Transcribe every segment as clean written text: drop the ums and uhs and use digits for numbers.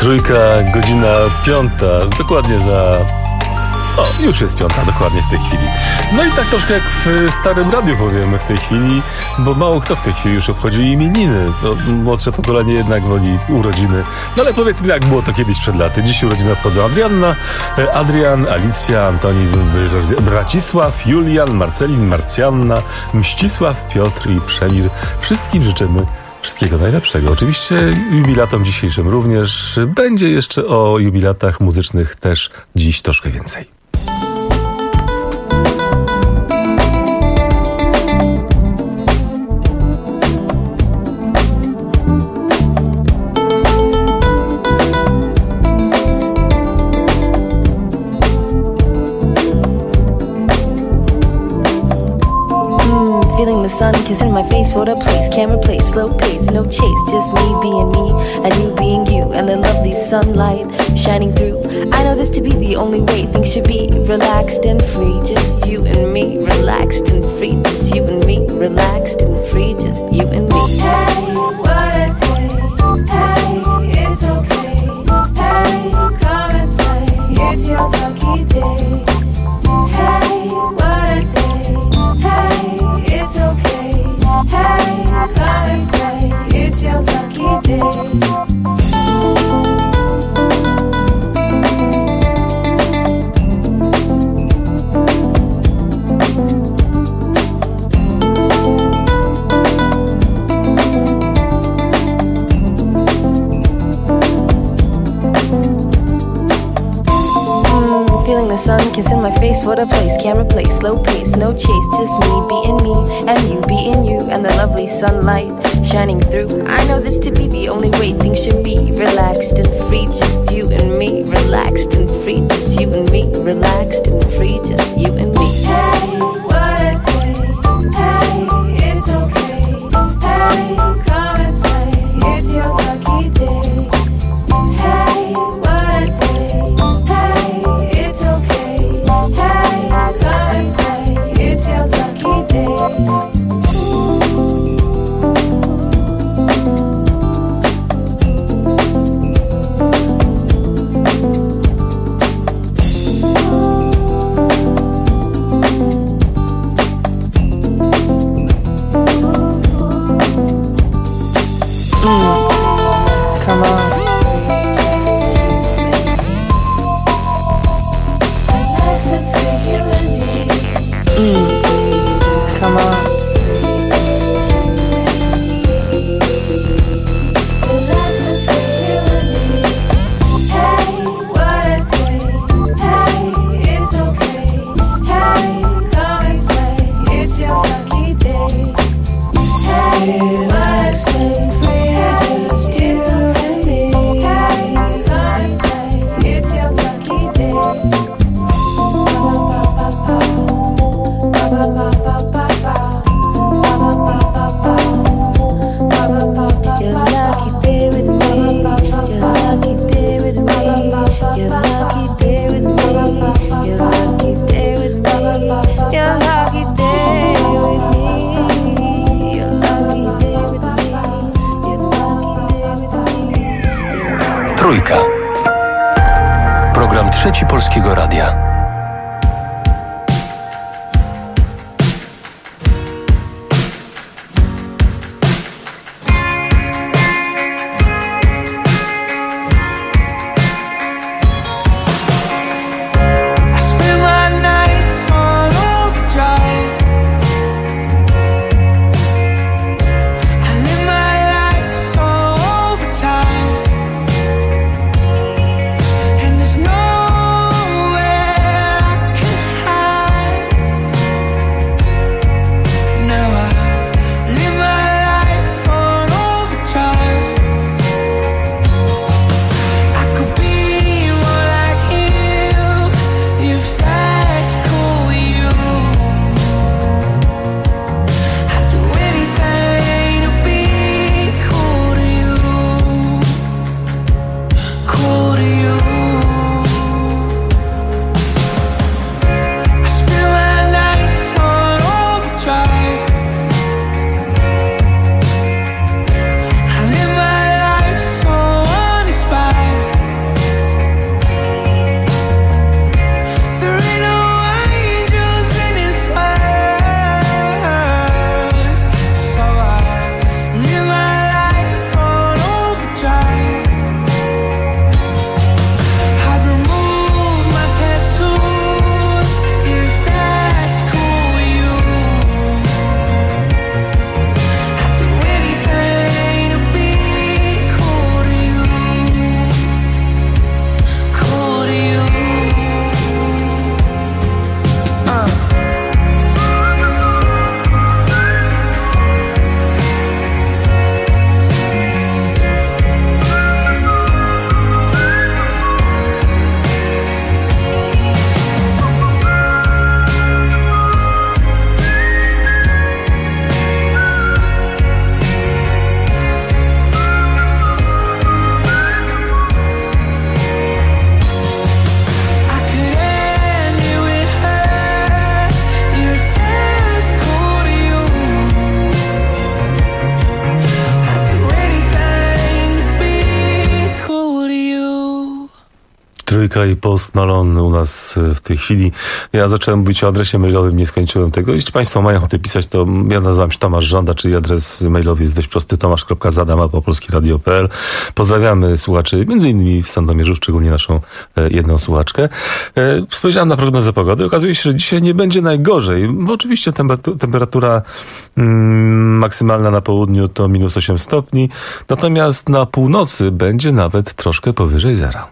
Trójka, godzina 5, dokładnie za... O, już jest 5, dokładnie w tej chwili. No i tak troszkę jak w starym radiu powiemy w tej chwili, bo mało kto w tej chwili już obchodzi imieniny. No, młodsze pokolenie jednak woli urodziny. No ale powiedzmy, jak było to kiedyś przed laty. Dziś urodziny obchodzą Adrian, Alicja, Antoni, Bracisław, Julian, Marcelin, Marcjanna, Mścisław, Piotr i Przemir. Wszystkim życzymy wszystkiego najlepszego. Oczywiście jubilatom dzisiejszym również. Będzie jeszcze o jubilatach muzycznych też dziś troszkę więcej. Feeling the sun kissing my face, what a place, can't replace, slow pace, no chase, just me being me, and you being you, and the lovely sunlight shining through. I know this to be the only way things should be, relaxed and free, just you and me, relaxed and free, just you and me, relaxed and free, just you and me. Hey, what a day, hey, it's okay, hey, come and play, it's your lucky day. Hey, what a day, hey, it's okay, hey, come and play, it's your lucky day. Feeling the sun kissing my face, what a place, can't replace, slow pace, no chase, just me being me, and you being you, and the lovely sunlight shining through. I know this to be the only way things should be, relaxed and free, just you and me, relaxed and free, just you and me, relaxed and free, just you and me. Hey, what a day, hey, it's okay, hey, come and play, it's your lucky day. Hey, what a day, hey, it's okay, hey, come and play, it's your lucky day. Come on. Come on. Trójka. Program Trzeci Polskiego Radia. And there's nowhere Metallica i Post Malone u nas w tej chwili. Ja zacząłem mówić o adresie mailowym, nie skończyłem tego. Jeśli Państwo mają ochotę pisać, to ja nazywam się Tomasz Żąda, czyli adres mailowy jest dość prosty, tomasz.zadam@polskieradio.pl. Pozdrawiamy słuchaczy, między innymi w Sandomierzu, szczególnie naszą jedną słuchaczkę. Spojrzałem na prognozę pogody. Okazuje się, że dzisiaj nie będzie najgorzej, bo oczywiście temperatura maksymalna na południu to -8 stopni, natomiast na północy będzie nawet troszkę powyżej zera.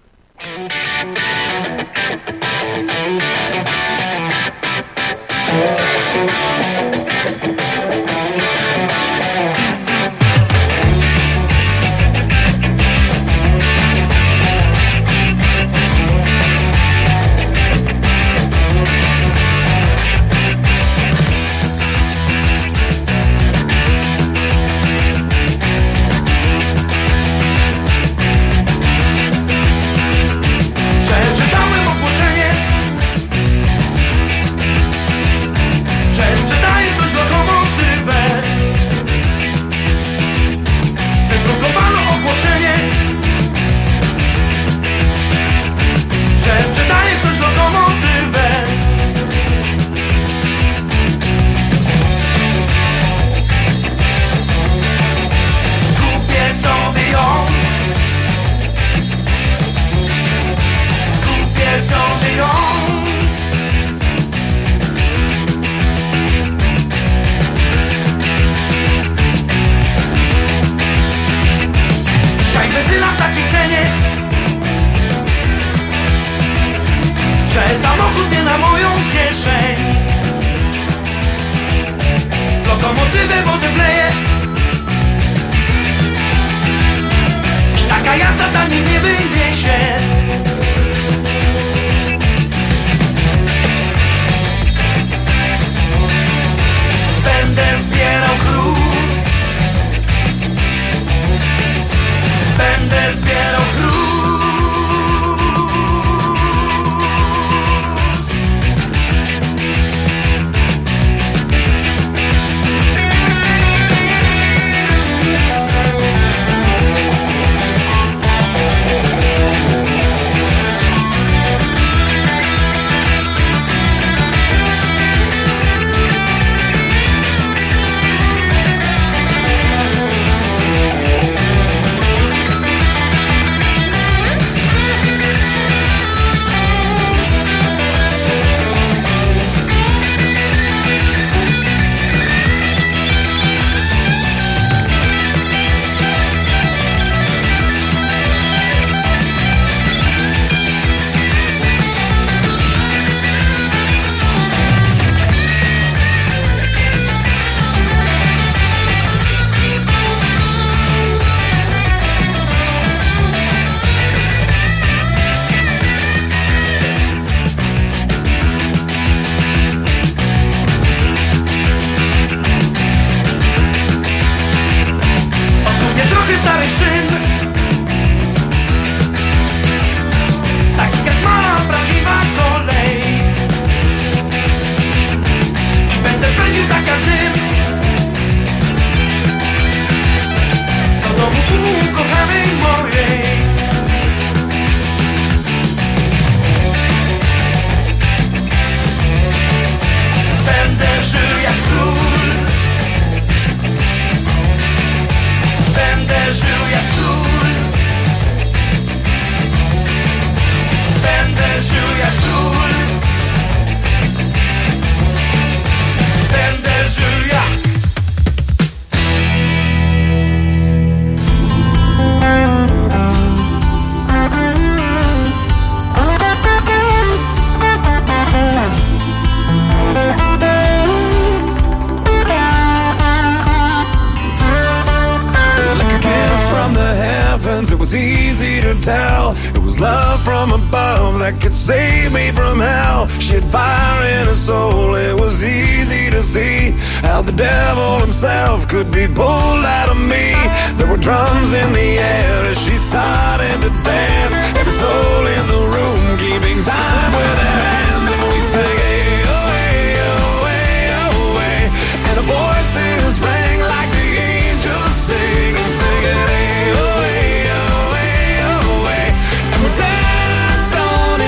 Danced on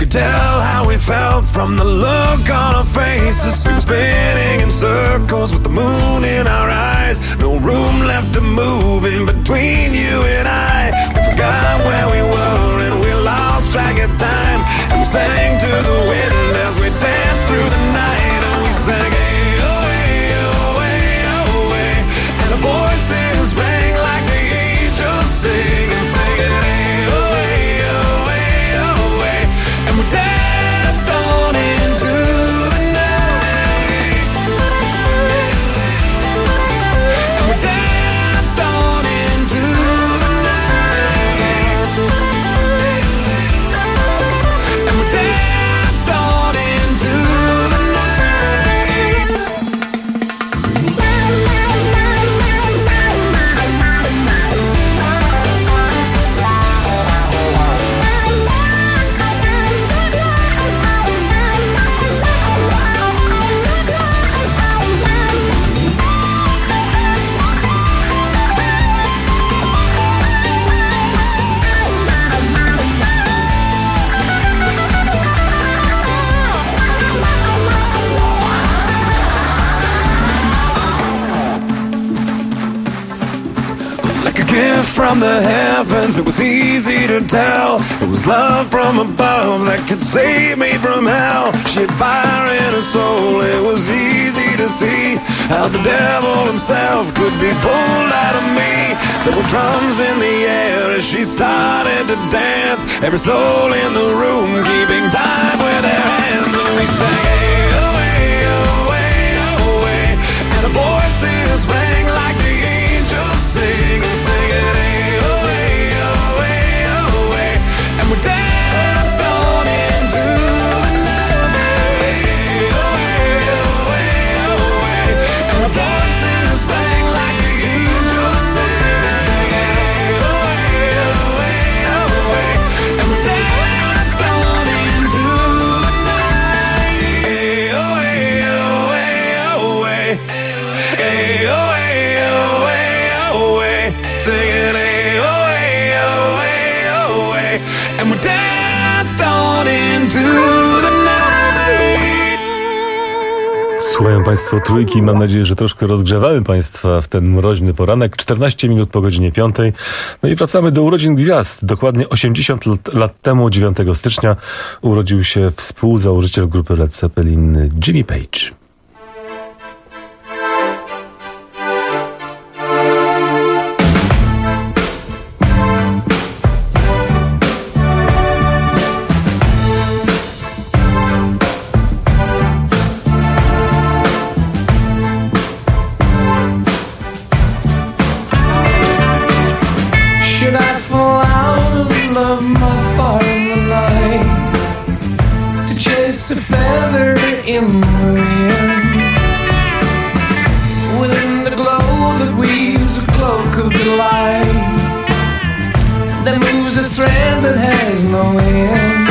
could tell how we felt from the look on our faces. We were spinning in circles with the moon in our eyes. No room left to move in between you and I. We forgot where we were and we lost track of time. And we sang to the wind as we danced through the night. And we sang, hey, oh, hey, oh, hey, oh, hey. And our voices rang like the angels sing. And singing, hey, oh, hey, oh, hey, oh, hey. And we danced on into the night. And we danced on into the night. And we danced on into the night. Like a gift from the heavens, it was easy to tell. It was love from above that could save me from hell. She had fire in her soul, it was easy to see how the devil himself could be pulled out of me. There were drums in the air as she started to dance. Every soul in the room keeping time with their hands. And we sang, hey, oh, hey, oh, hey, oh, hey. And our voices rang like the angels sing. And singing, hey, oh, hey, oh, hey, oh, hey. And we danced on into the night. Hey, oh, hey, oh, hey, oh, hey. And our voices rang like the angels sing. And singing, hey, oh, hey, oh, hey, oh, hey. And we danced on into the night. Hey, oh, hey, oh, hey, oh, hey. Hey, oh, hey, oh, hey, oh, hey. Singing, hey, oh, hey, oh, hey, oh, hey. And we danced on into the night. Słuchają Państwo Trójki. Mam nadzieję, że troszkę rozgrzewamy Państwa w ten mroźny poranek. 14 minut po godzinie 5. No i wracamy do urodzin gwiazd. Dokładnie 80 lat temu, 9 stycznia, urodził się współzałożyciel grupy Led Zeppelin Jimmy Page. Should I fall out of love my far in the light to chase a feather in the wind within the glow that weaves a cloak of delight that moves a thread that has no end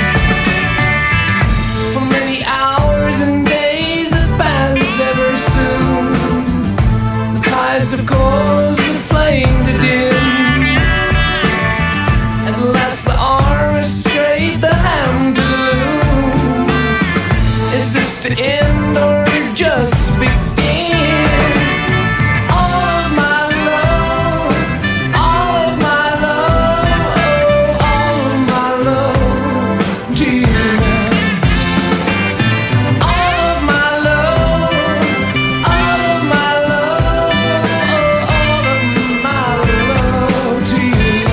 for many hours and days that pass ever soon. The tides of course that flame to dim. At last the arm is straight, the hand to the loom. Is this to end or just begin? All of my love, all of my love, oh, all of my love to you. All of my love, all of my love, oh, all of my love to you.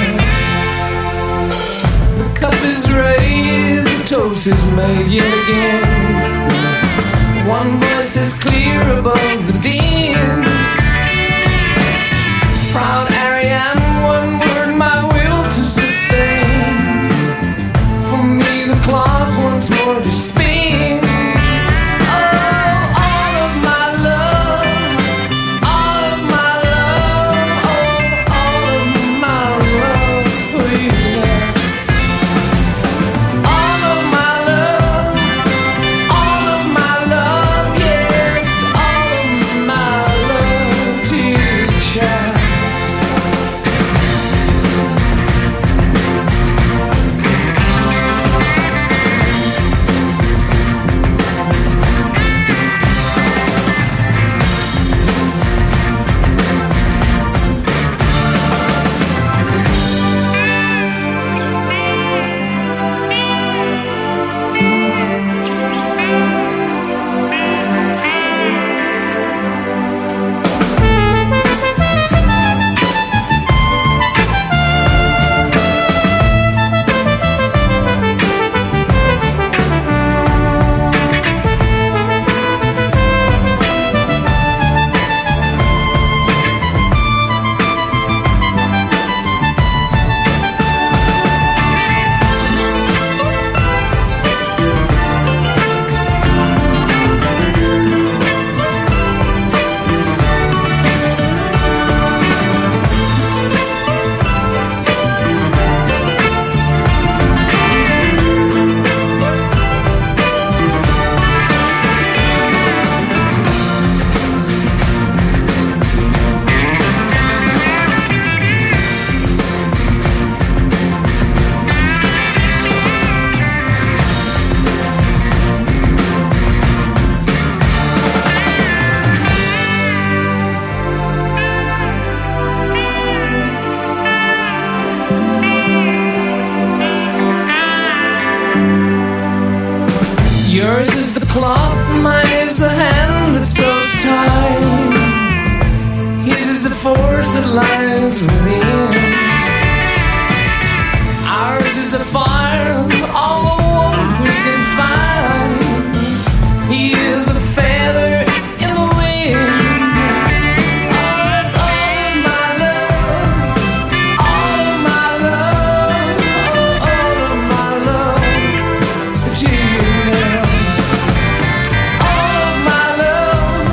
The cup is raised, the toast is made yet again. One voice is clear above the din. Proud Ariane, one word my will to sustain. For me the clock once more to spin. Oh, all of my love, all of my love, oh, all of my love for you. All of my love, yes, all of lies within. Ours is a fire, all the warmth we can find. He is a feather in the wind. All of my love, all of my love, all of my love to you now. All of my love,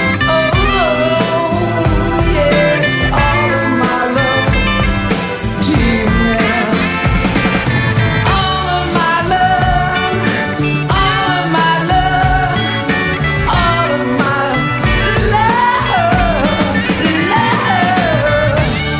oh yes, all of my love to you now. All of my love, all of my love, all of my love.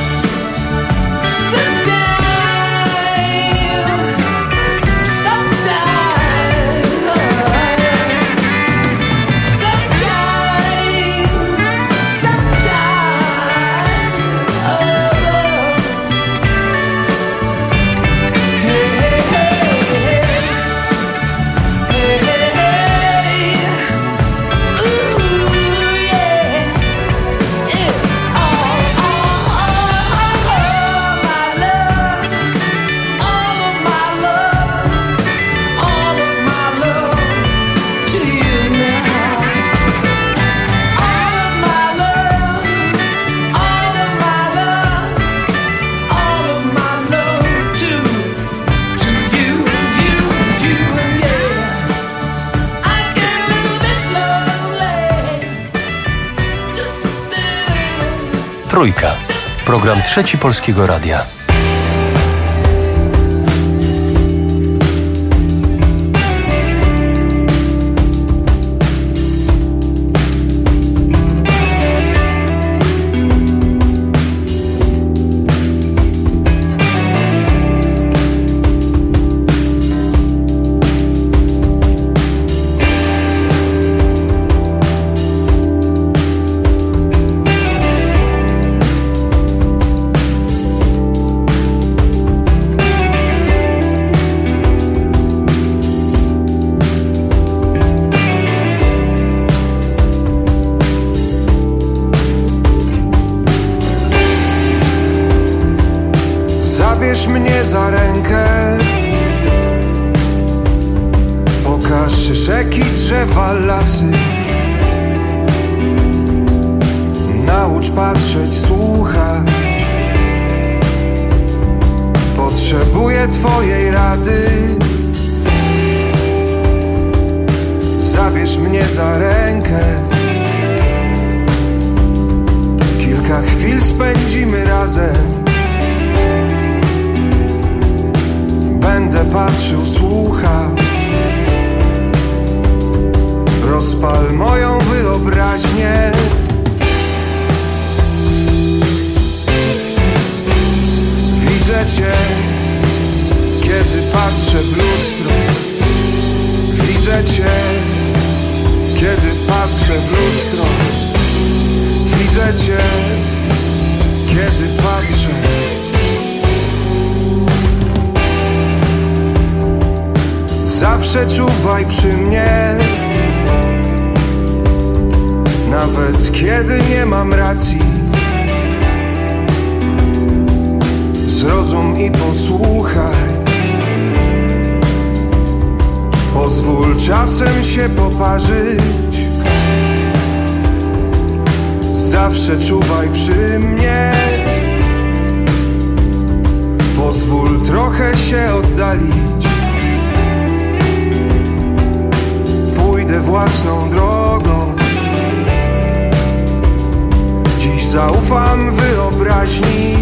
Trójka. Program Trzeci Polskiego Radia. Zabierz mnie za rękę, pokaż rzeki, drzewa, lasy. Naucz patrzeć, słuchać. Potrzebuję Twojej rady. Zabierz mnie za rękę, kilka chwil spędzimy razem. Będę patrzył, słuchał. Rozpal moją wyobraźnię. Widzę Cię, kiedy patrzę w lustro. Widzę Cię, kiedy patrzę w lustro. Widzę Cię, kiedy patrzę. Zawsze czuwaj przy mnie, nawet kiedy nie mam racji. Zrozum i posłuchaj. Pozwól czasem się poparzyć. Zawsze czuwaj przy mnie. Pozwól trochę się oddalić. Pójdę własną drogą. Dziś zaufam wyobraźni.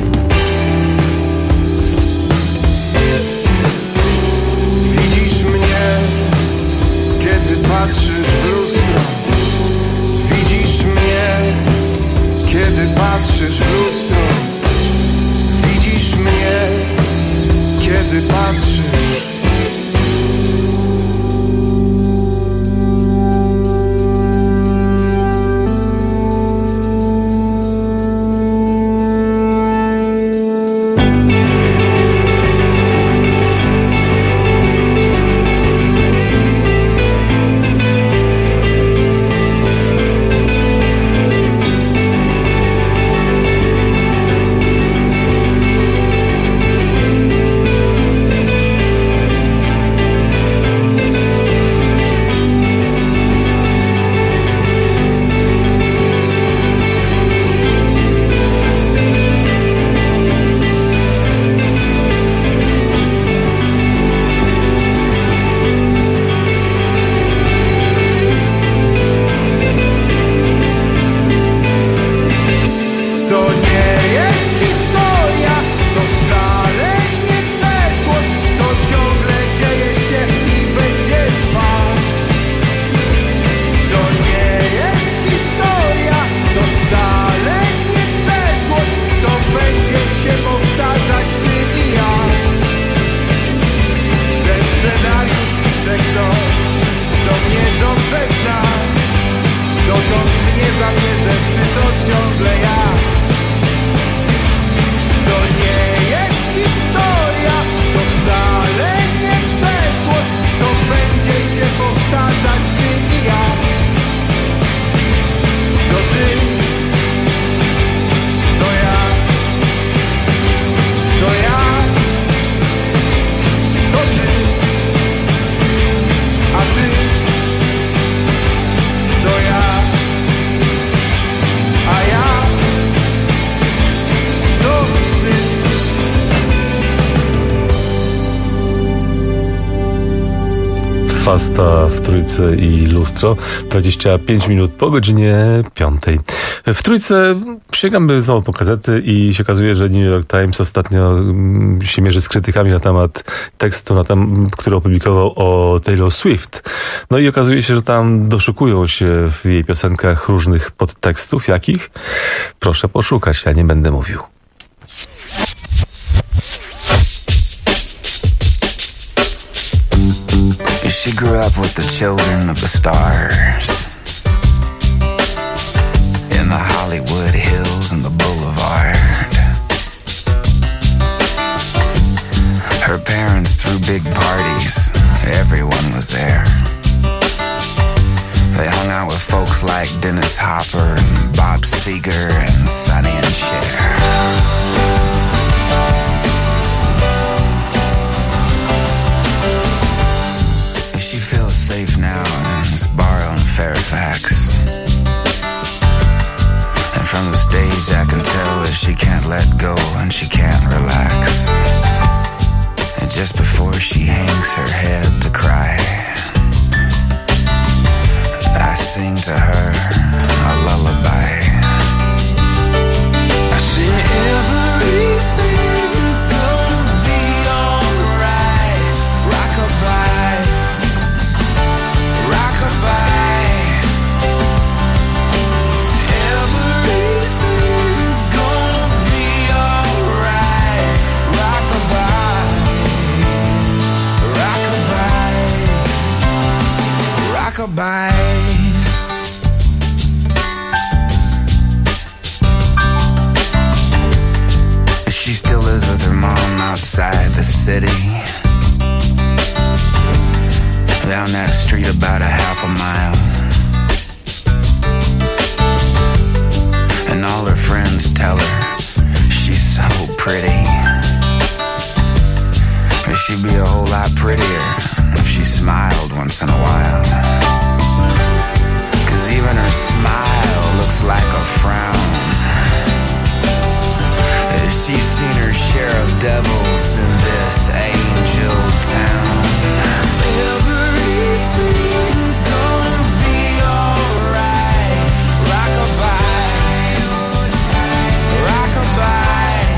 Widzisz mnie, kiedy patrzysz w lustro. Widzisz mnie, kiedy patrzysz w lustro. Widzisz mnie, kiedy patrzysz. nie zabierze, czy to ciągle ja? To nie jest historia, to wcale nie przeszłość, to będzie się powtarzać ty i ja. To ty, to ja, to ja, to ty, a ty, to ja, a ja, to ty. Fasta w Trójce i Lustro. 25 minut po godzinie 5. W Trójce sięgamy znowu po gazety i się okazuje, że New York Times ostatnio się mierzy z krytykami na temat tekstu, który opublikował o Taylor Swift. No i okazuje się, że tam doszukują się w jej piosenkach różnych podtekstów. Jakich? Proszę poszukać, ja nie będę mówił. She grew up with the children of the stars in the Hollywood Hills and the Boulevard. Her parents threw big parties, everyone was there. They hung out with folks like Dennis Hopper and Bob Seger and Sonny and Cher. She feels safe now in this bar on Fairfax. And from the stage I can tell that she can't let go and she can't relax. And just before she hangs her head to cry, I sing to her a lullaby. I sing everything's gonna be alright. Rockabye, rockabye. Everything's gonna be alright. Rockabye, rockabye, rockabye. She still lives with her mom outside the city, down that street about a half a mile. And all her friends tell her she's so pretty, but she'd be a whole lot prettier if she smiled once in a while. 'Cause even her smile looks like a frown. She's seen her share of devils in this angel town. Everything's gonna be alright. Rockabye, rockabye.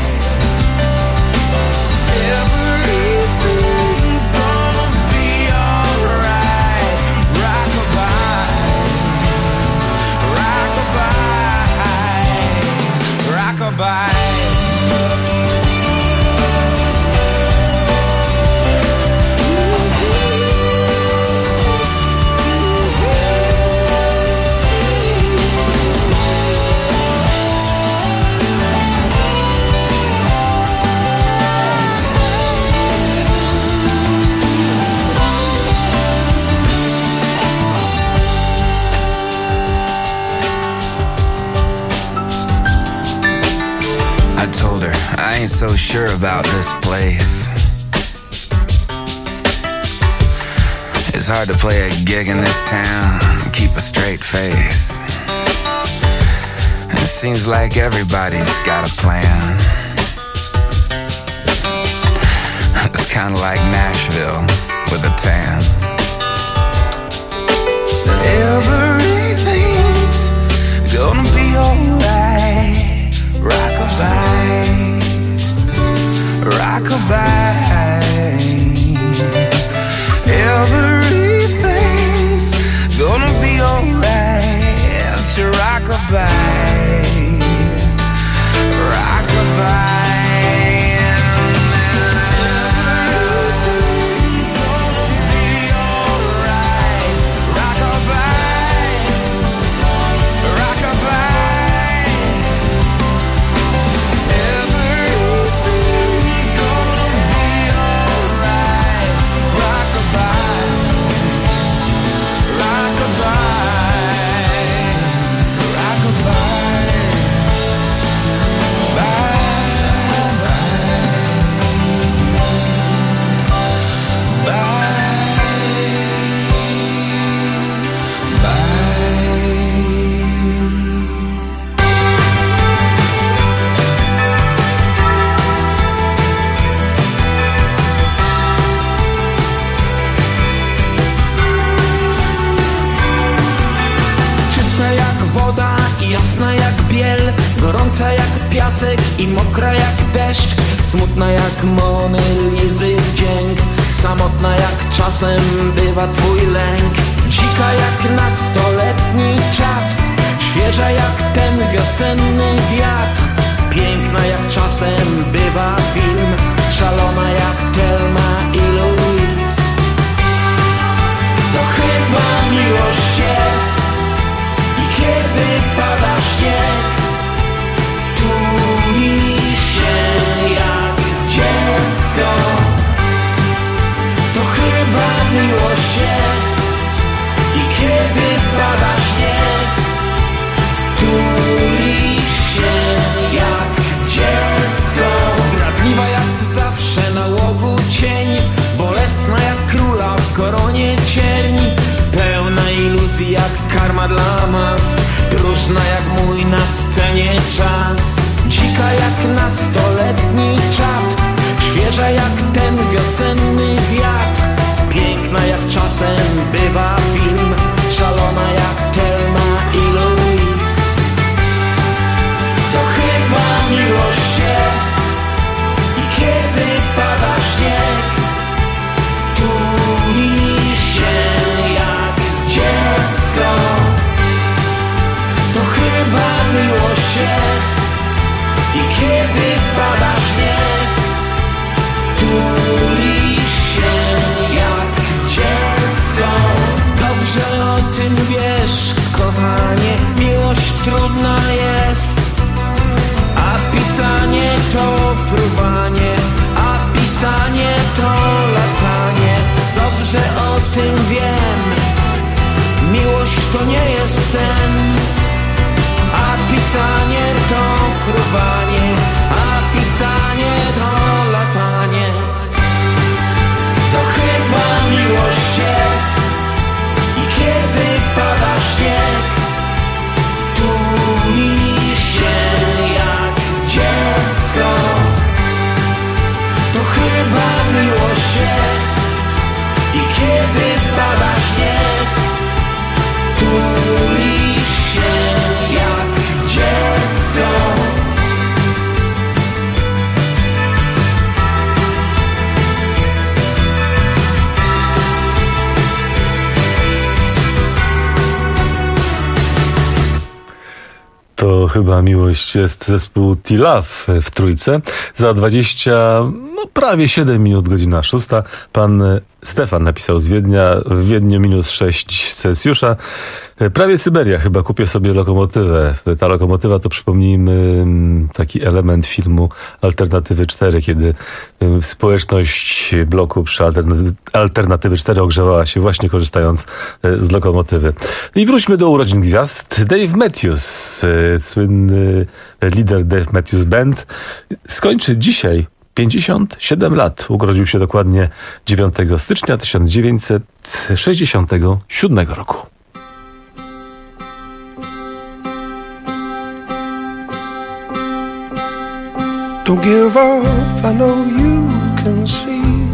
Everything's gonna be alright. Rockabye, rockabye, rockabye. I told her I ain't so sure about this place. It's hard to play a gig in this town and keep a straight face. And it seems like everybody's got a plan. It's kinda like Nashville with a tan. Everything's gonna be alright. Rockabye, rockabye. Everything's gonna be alright. It's your rockabye, rockabye. Everything's gonna be alright. Rockabye, jasna jak biel, gorąca jak piasek i mokra jak deszcz, smutna jak Mony Lizy wdzięk, samotna jak czasem bywa twój lęk, dzika jak nastoletni czad, świeża jak ten wiosenny wiatr, piękna jak czasem bywa film, szalona jak Thelma i Louise. To chyba miłość jest i kiedy pada śnieg, tuli się jak dziecko. To chyba miłość jest i kiedy pada śnieg, tuli się jak dziecko. Zdradliwa jak zawsze na łowu cień, bolesna jak króla w koronie cierni, pełna iluzji jak karma dla mas, próżna jak mój na scenie czas, dzika jak nastoletni czad, świeża jak ten wiosenny wiatr, piękna jak czasem bywa film, szalona jak Thelma i Louise. To chyba miłość jest i kiedy pada śnieg, tuli się jak dziecko. To chyba miłość jest i kiedy pada śnieg, tuli się jak dziecko. Dobrze o tym wiesz, kochanie, miłość trudna jest, a pisanie to fruwanie, a pisanie to latanie. Dobrze o tym wiem, miłość to nie jest sen, a pisanie to fruwanie, a pisanie to latanie. To chyba miłość jest i kiedy pada śnieg, tuli się jak dziecko. To chyba miłość jest i kiedy pada śnieg, tuli się jak dziecko. To chyba miłość jest zespół T-Love w Trójce. Za prawie 7 minut, godzina 6. Pan Stefan napisał z Wiednia, w Wiedniu -6 Celsjusza. Prawie Syberia, chyba kupię sobie lokomotywę. Ta lokomotywa to, przypomnijmy, taki element filmu Alternatywy 4, kiedy społeczność bloku przy Alternatywy 4 ogrzewała się właśnie korzystając z lokomotywy. I wróćmy do urodzin gwiazd. Dave Matthews, słynny lider Dave Matthews Band, skończy dzisiaj 57 lat. Urodził się dokładnie 9 stycznia 1967 roku. Don't give up, I know you can see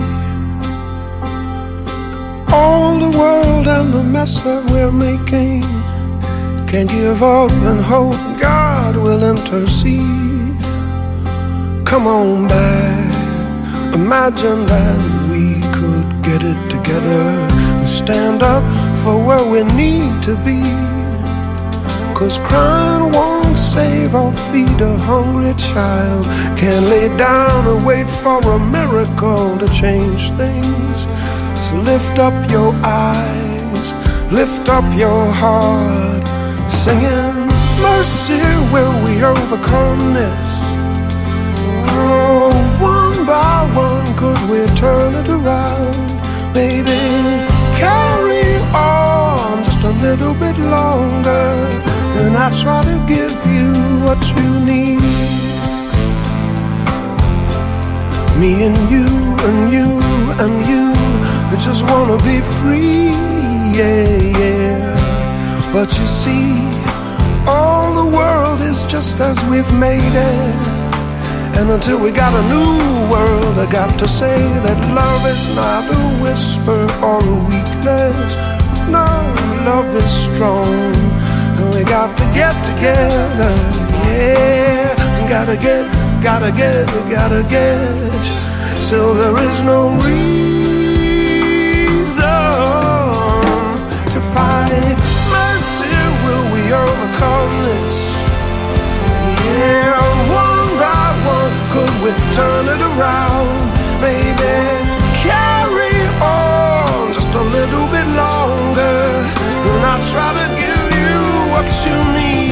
all the world and the mess that we're making. Can't give up and hope God will intercede. Come on back, imagine that we could get it together and stand up for where we need to be. 'Cause crying won't save or feed a hungry child. Can't lay down and wait for a miracle to change things. So lift up your eyes, lift up your heart, singing, mercy will we overcome this. Oh, one by one could we turn it around. Maybe carry on just a little bit longer, and I try to give you what you need. Me and you and you and you, we just wanna be free, yeah, yeah. But you see, all the world is just as we've made it. And until we got a new world, I got to say that love is not a whisper or a weakness. No, love is strong, We got to get together, yeah. Gotta get. So there is no reason to fight. Mercy, will we overcome this? Yeah, one by one, could we turn it around? Maybe carry on just a little bit longer, and I'll try to give you what you need.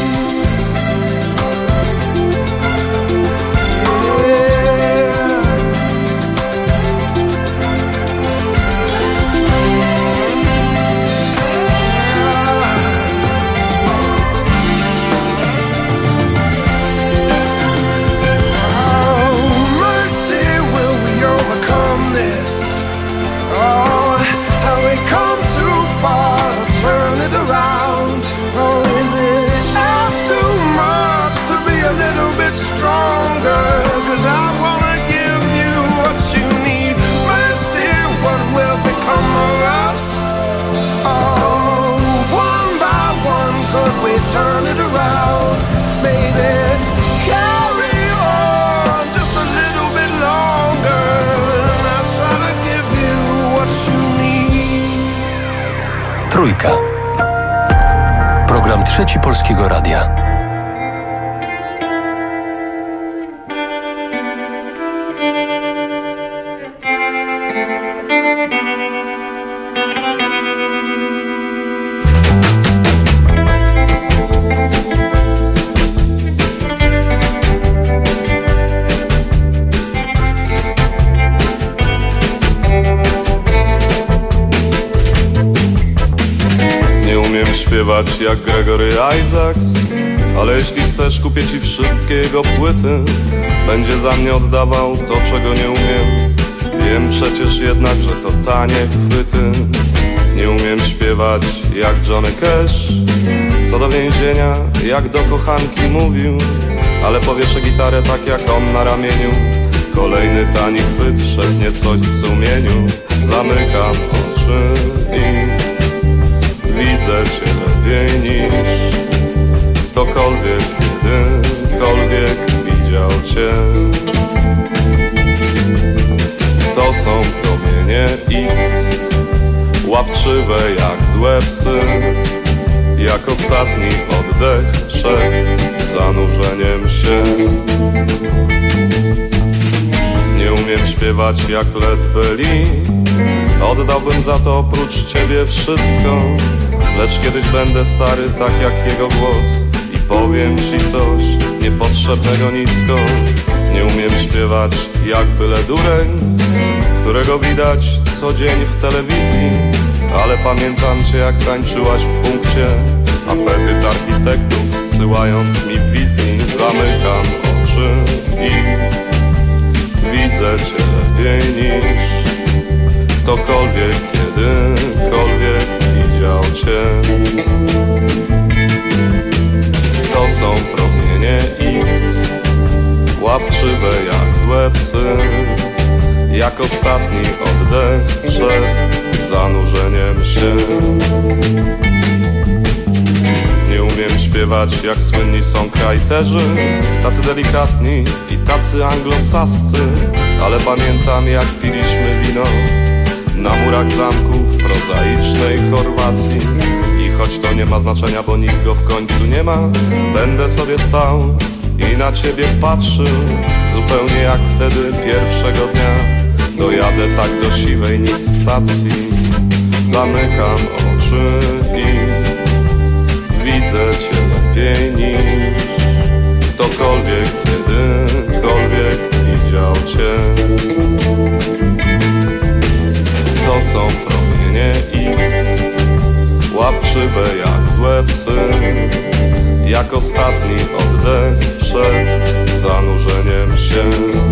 Turn it around, baby. Carry on just a little bit longer, and I'll try to give you what you need. Trójka. Program Trzeci Polskiego Radia. Śpiewać jak Gregory Isaacs, ale jeśli chcesz, kupię ci wszystkie jego płyty. Będzie za mnie oddawał to, czego nie umiem. Wiem przecież jednak, że to tanie chwyty. Nie umiem śpiewać jak Johnny Cash, co do więzienia, jak do kochanki mówił, ale powieszę gitarę tak jak on na ramieniu. Kolejny tani chwyt, szepnie coś w sumieniu. Zamykam oczy i widzę cię lepiej niż ktokolwiek, kiedykolwiek widział cię. To są promienie X, łapczywe jak złe psy, jak ostatni oddech przed zanurzeniem się. Nie umiem śpiewać jak Led Zeppelin, oddałbym za to oprócz ciebie wszystko. Lecz kiedyś będę stary tak jak jego głos i powiem ci coś niepotrzebnego nisko. Nie umiem śpiewać jak byle dureń, którego widać co dzień w telewizji, ale pamiętam cię jak tańczyłaś w punkcie, apetyt architektów zsyłając mi wizji. Zamykam oczy i widzę cię lepiej niż ktokolwiek, kiedykolwiek widział cię. To są promienie X, łapczywe jak złe psy, jak ostatni oddech przed zanurzeniem się. Nie umiem śpiewać jak słynni songwriterzy, tacy delikatni i tacy anglosascy, ale pamiętam jak piliśmy wino na murach zamku w prozaicznej Chorwacji. I choć to nie ma znaczenia, bo nic go w końcu nie ma, będę sobie stał i na ciebie patrzył, zupełnie jak wtedy pierwszego dnia. Dojadę tak do siwej nic stacji, zamykam oczy i widzę cię lepiej niż ktokolwiek, kiedykolwiek widział cię. To są promienie X, łapczywe jak złe psy, jak ostatni oddech przed zanurzeniem się.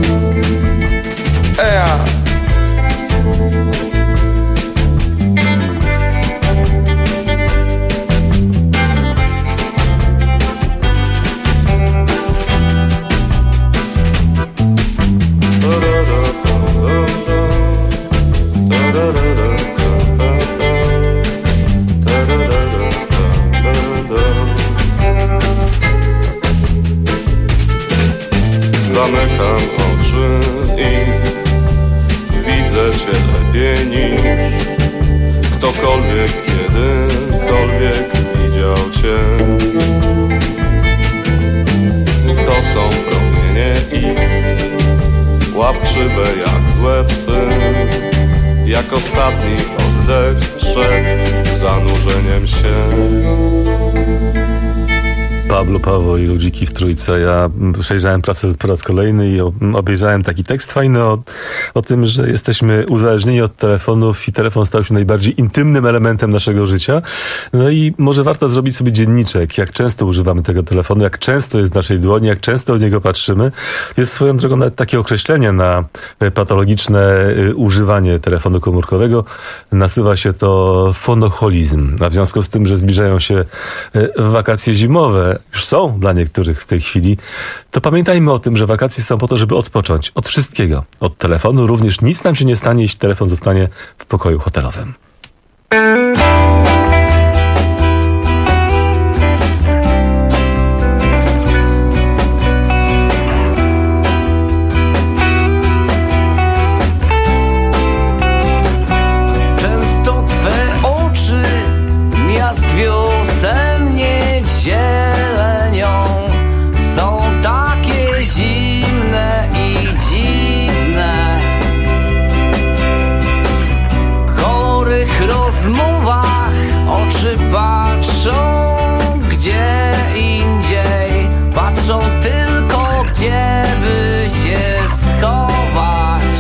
Eja! szybę jak złe psy. Jak ostatni oddech przed zanurzeniem się. Pablo Paweł i Ludziki w Trójce. Ja przejrzałem pracę po raz kolejny i obejrzałem taki tekst fajny o tym, że jesteśmy uzależnieni od telefonów i telefon stał się najbardziej intymnym elementem naszego życia. No i może warto zrobić sobie dzienniczek, jak często używamy tego telefonu, jak często jest w naszej dłoni, jak często w niego patrzymy. Jest swoją drogą nawet takie określenie na patologiczne używanie telefonu komórkowego. Nazywa się to fonoholizm. A w związku z tym, że zbliżają się wakacje zimowe, już są dla niektórych w tej chwili, to pamiętajmy o tym, że wakacje są po to, żeby odpocząć od wszystkiego. Od telefonu również nic nam się nie stanie, jeśli telefon zostanie w pokoju hotelowym. Często twe oczy miast wiosennie zielenią są takie zimne i dziwne. W chorych rozmowach oczy patrzą gdzie indziej, patrzą tylko gdzie by się schować.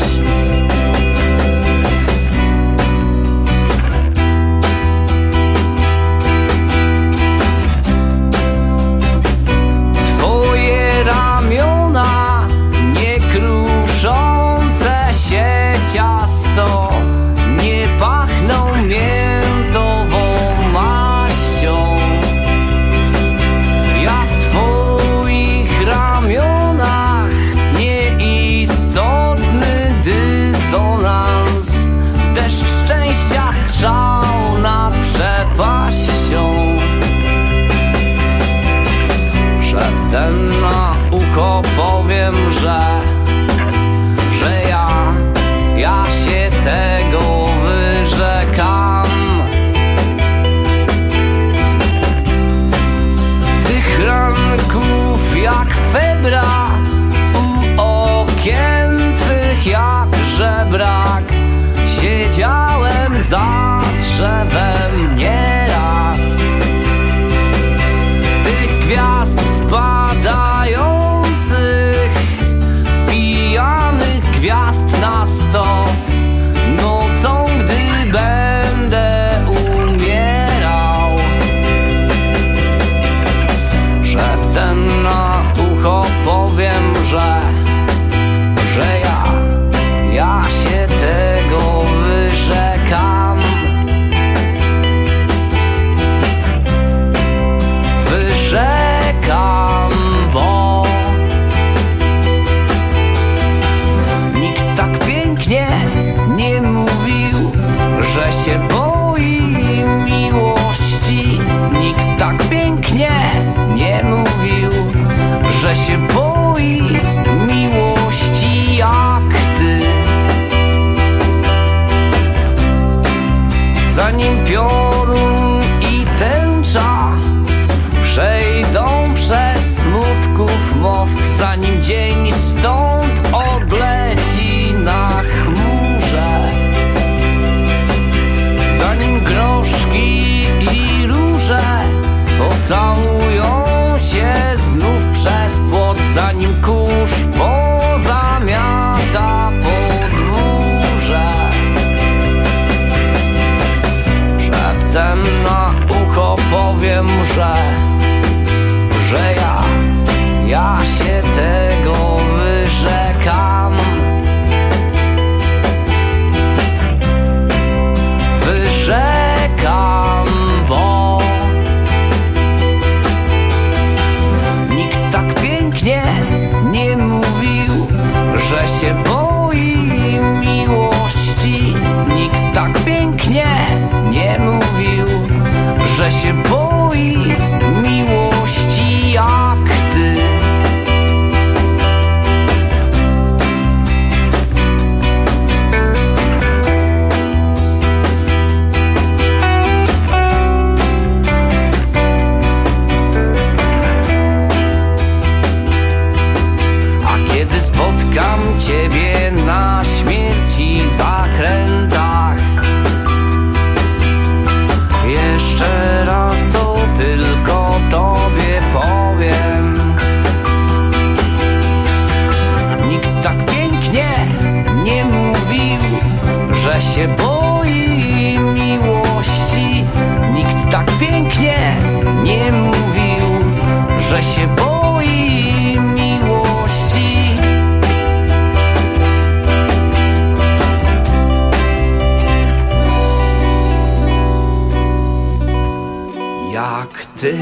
Twoje ramiona nie kruszące się ciasto nie pachną miętową maścią. Ja w twoich ramionach nieistotny dysonans, deszcz szczęścia strzał nad przepaścią. Szeptem na ucho powiem, że ja się tego wyrzekam. Tych ranków jak febra u okien twych jak żebrak, siedziałem za drzewem nieraz. Tych gwiazd spadających, pijanych gwiazd na stos, nocą gdy będę umierał. Szeptem na ucho powiem, że ja się tego wyrzekam. Wyrzekam, bo nikt tak pięknie nie mówił, że się boi miłości. Nikt tak pięknie nie mówił, że się boi miłości jak ty. Zanim piorun i tęcza przejdą przez smutków most, zanim dzień stąd odleci na chmurze, zanim groszki i róże pocałują się znów przez płot, zanim kurz pozamiata podwórze. Szeptem na ucho powiem, że ja się tego wyrzekam. Wyrzekam, bo nikt tak pięknie nie mówił, że się boi miłości. Nikt tak pięknie nie mówił, że się boi miłości jak ty. A kiedy spotkam ciebie się boi miłości. Jak ty.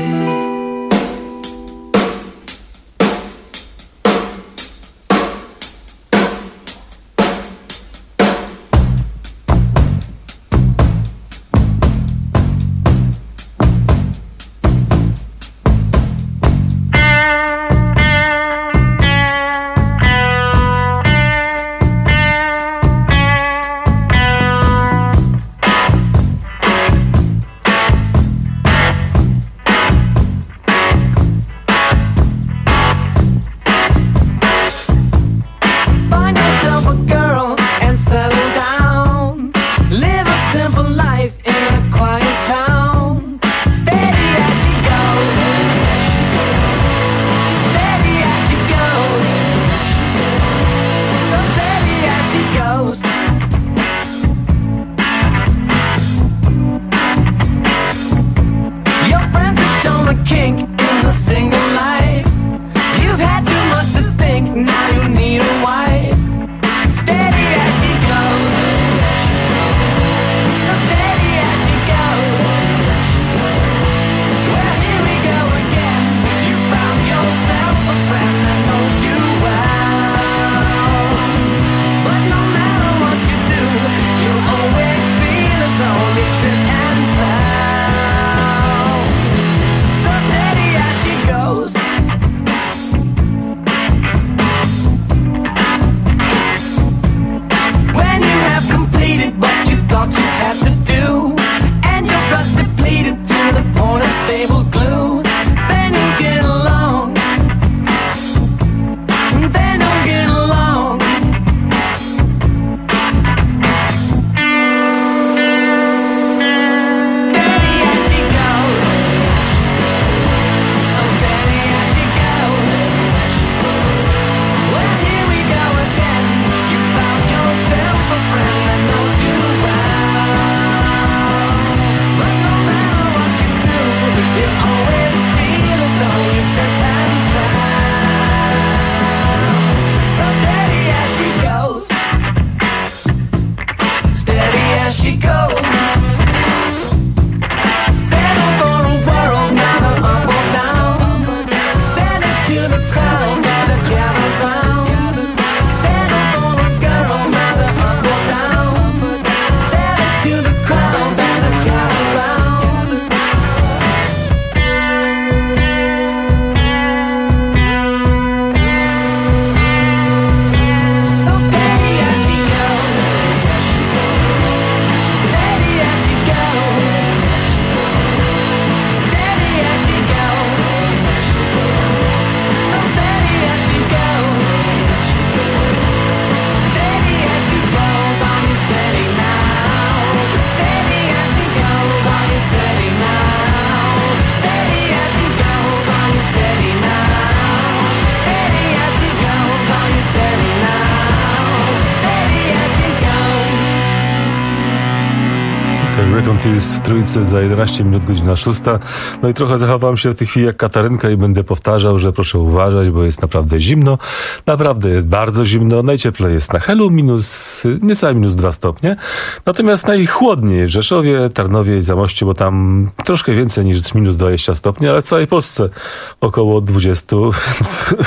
Tears w Trójce za 11 minut, godzina 6. No i trochę zachowałem się w tej chwili jak Katarynka i będę powtarzał, że proszę uważać, bo jest naprawdę zimno. Naprawdę jest bardzo zimno. Najcieplej jest na Helu, niecałe minus 2 stopnie. Natomiast najchłodniej w Rzeszowie, Tarnowie i Zamościu, bo tam troszkę więcej niż minus 20 stopni, ale w całej Polsce około 20, więc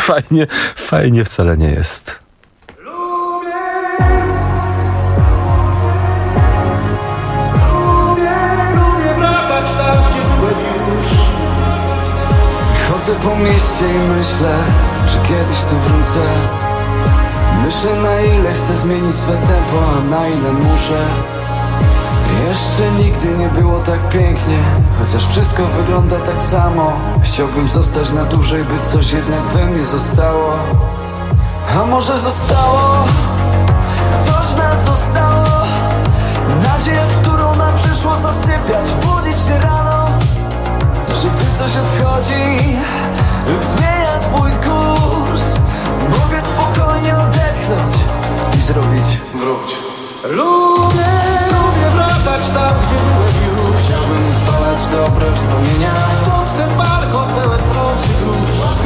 fajnie wcale nie jest. Po mieście i myślę, że kiedyś tu wrócę. Myślę, na ile chcę zmienić swe tempo, a na ile muszę. Jeszcze nigdy nie było tak pięknie, chociaż wszystko wygląda tak samo. Chciałbym zostać na dłużej, by coś jednak we mnie zostało. A może zostało? Coś w nas zostało. Nadzieja, z którą nam przyszło zasypiać, budzić się rano. Że gdy coś odchodzi lub zmienia swój kurs, mogę spokojnie odetchnąć i zrobić wróć. Lubię wracać tam, gdzie byłem już. Chciałbym utrwalać dobre wspomnienia pod ten balkon pełen nocy dusz.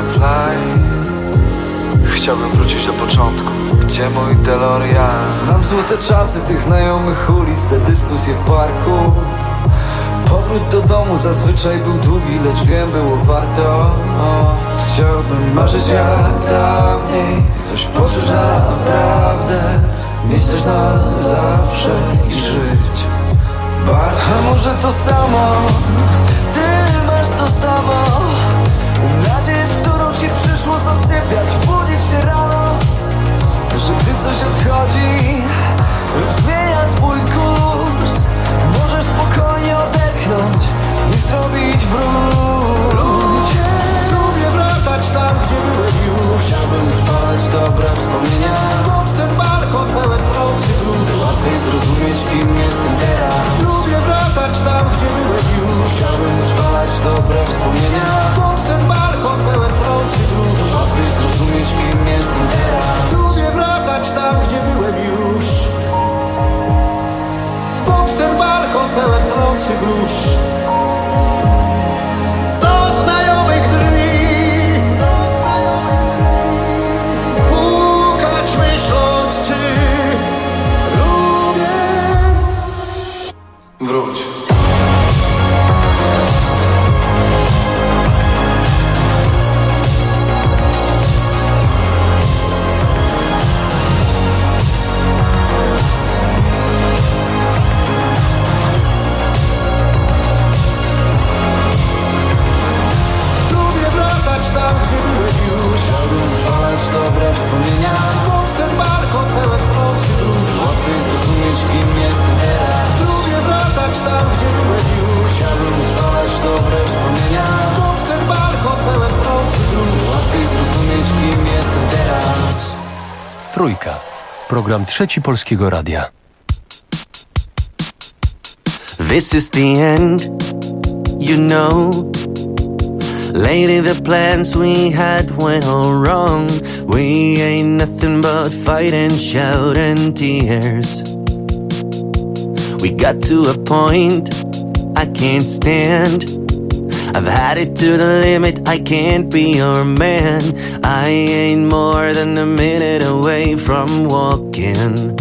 McFly. Chciałbym wrócić do początku. Gdzie mój DeLorean? Znam złote czasy tych znajomych ulic, te dyskusje w parku. Powrót do domu zazwyczaj był długi, lecz wiem, było warto. Chciałbym marzyć jak dawniej, coś poczuć naprawdę, mieć coś na zawsze i żyć. A może to samo, ty masz to samo, nadzieję, z którą ci przyszło zasypiać, budzić się rano, że gdy coś odchodzi lub zmienia swój kurs, możesz spokojnie odetchnąć i zrobić wróć. Lubię wracać tam, gdzie byłem już. Chciałbym trwać dobre wspomnienia. Pod ten balkon pełen nocy grusz. Łatwiej zrozumieć, kim jestem teraz. Lubię wracać tam, gdzie byłem już. Chciałbym trwać dobre wspomnienia. Pod ten balkon pełen nocy grusz. Łatwiej zrozumieć, kim jestem teraz. Lubię wracać tam, gdzie byłem już. Pod ten balkon pełen nocy grusz. Do znajomych drzwi. Pukać myśląc, czy lubię. Wróć. Lubię wracać tam, gdzie byłem już. Chciałbym trwać dobre wspomnienia. Pod ten balkon pełen nocy grusz. Łatwiej zrozumieć, kim jestem teraz. Lubię wracać tam, gdzie byłem już. Chciałbym trwać dobre wspomnienia. Pod ten balkon pełen nocy grusz. Łatwiej zrozumieć, kim jestem teraz. Trójka. Program Trzeci Polskiego Radia. This is the end, you know. Lately the plans we had went all wrong. We ain't nothing but fight and shout and tears. We got to a point I can't stand. I've had it to the limit, I can't be your man. I ain't more than a minute away from walking.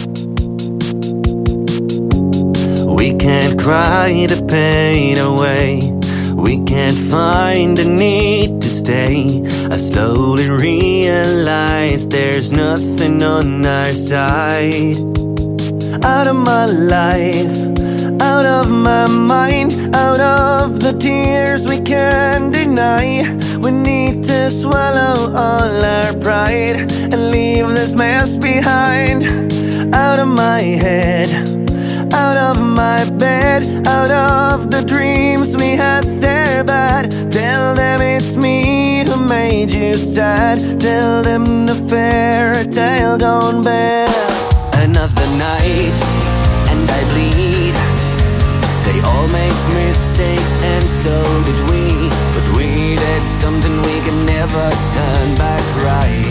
We can't cry the pain away. We can't find the need to stay. I slowly realize there's nothing on our side. Out of my life, out of my mind, out of the tears we can't deny. We need to swallow all our pride and leave this mess behind. Out of my head, out of my bed, out of the dreams we had, they're bad. Tell them it's me who made you sad. Tell them the fairy tale gone bad. Another night and I bleed. They all make mistakes and so did we. But we did something we can never turn back right.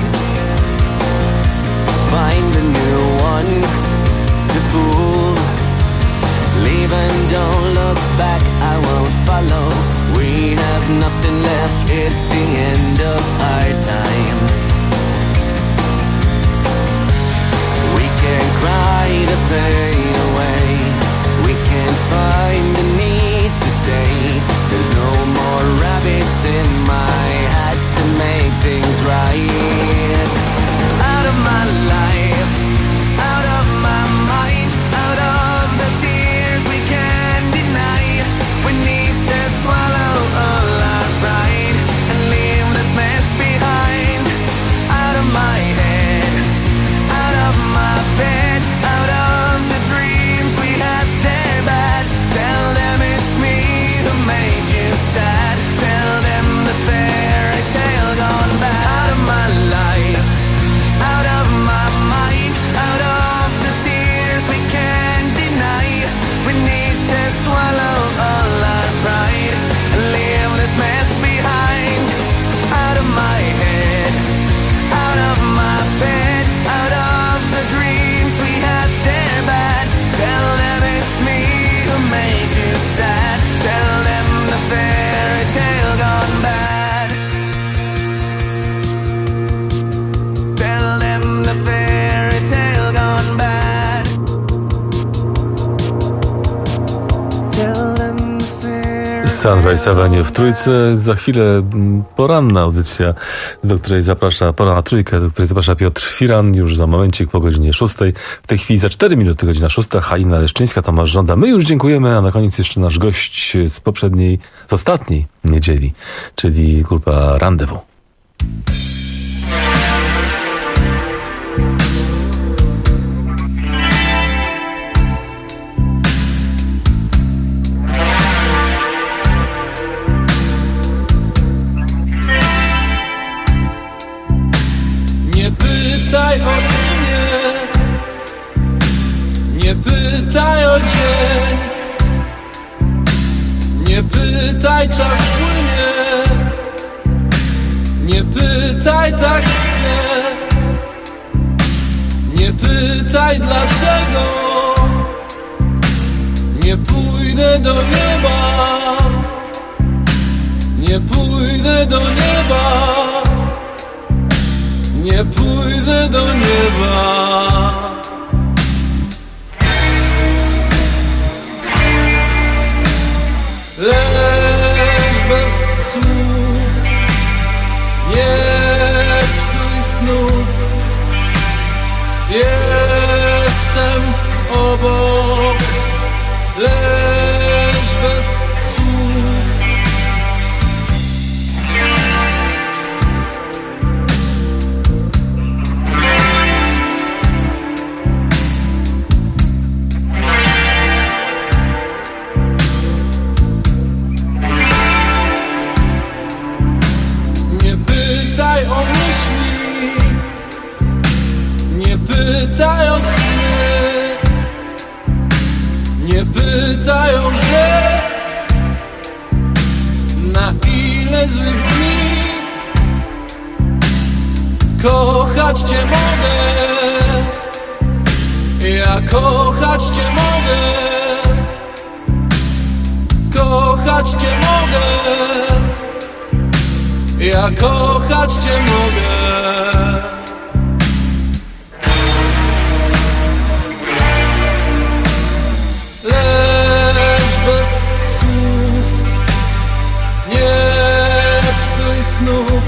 Find a new one to fool. Leave and don't look back, I won't follow. We have nothing left, it's the end of our time. We can't cry the pain away. We can't find the need to stay. There's no more rabbits in my hat to make things right. Out of my life, out of my mind, out of the tears we can't deny. We need to swallow all our pride and leave the Sunrise Avenue w Trójce. Za chwilę poranna audycja, do której zaprasza, poranna trójka, do której zaprasza Piotr Firan, już za momencik po godzinie 6. W tej chwili za 4 minuty godzina 6. Halina Leszczyńska, Tomasz Żąda. My już dziękujemy, a na koniec jeszcze nasz gość z ostatniej niedzieli, czyli grupa Rendezvous. Pytaj o mnie, nie pytaj o dzień, nie pytaj, czas płynie, nie pytaj, tak chcę, nie pytaj dlaczego, nie pójdę do nieba, nie pójdę do nieba. Nie pójdę do nieba. Leż bez słów, nie psuj snów. Jestem obok. Leż bez słów. O myśli, nie pytaj o sny, nie pytaj o grze, na ile złych dni. Kochać cię mogę, ja kochać cię mogę, kochać cię mogę. Ja kochać cię mogę. Leż bez słów, nie psuj snów.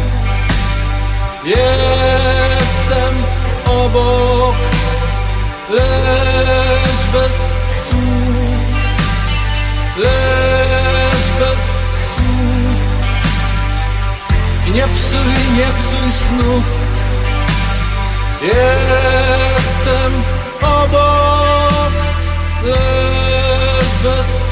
Jestem obok. Leż bez słów, leż bez słów. Nie psuj snów. Jestem obok. Leż bez